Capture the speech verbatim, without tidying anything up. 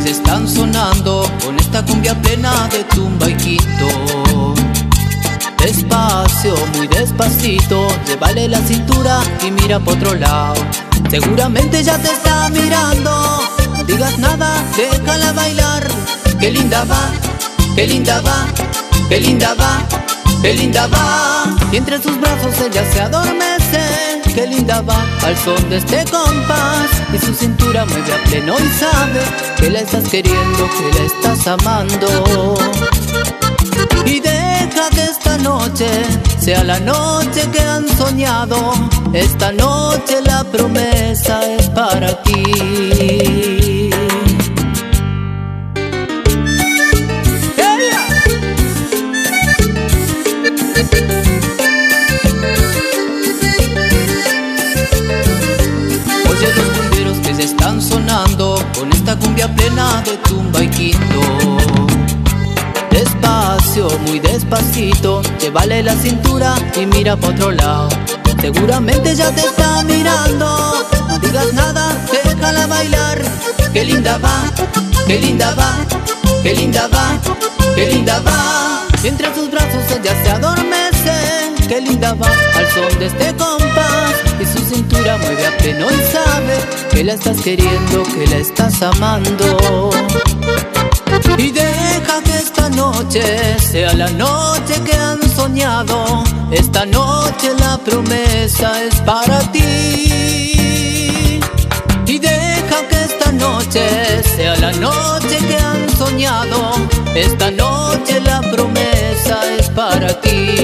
se están sonando con esta cumbia plena de tumba y quinto. Despacio, muy despacito, llévale la cintura y mira por otro lado. Seguramente ya te está mirando, no digas nada, déjala bailar. Qué linda va, qué linda va, qué linda va, qué linda va. Y entre sus brazos ella se adormece. Qué linda va al son de este compás. Y su cintura mueve a pleno y sabe que la estás queriendo, que la estás amando. Y deja que esta noche sea la noche que han soñado. Esta noche la promesa es para ti. Oye los cumbieros que se están sonando con esta cumbia plena de tumba y quinto. Despacio, muy despacito, llévale la cintura y mira por otro lado. Seguramente ya te está mirando, no digas nada, déjala bailar. Qué linda va, qué linda va, qué linda va, qué linda va. Y entre sus brazos ella se adormece. Qué linda va al son de este compás. Y su cintura mueve a pleno y sabe que la estás queriendo, que la estás amando. Y deja que esta noche sea la noche que han soñado. Esta noche la promesa es para ti. Y deja que esta noche sea la noche que han soñado. Esta noche la promesa es para ti.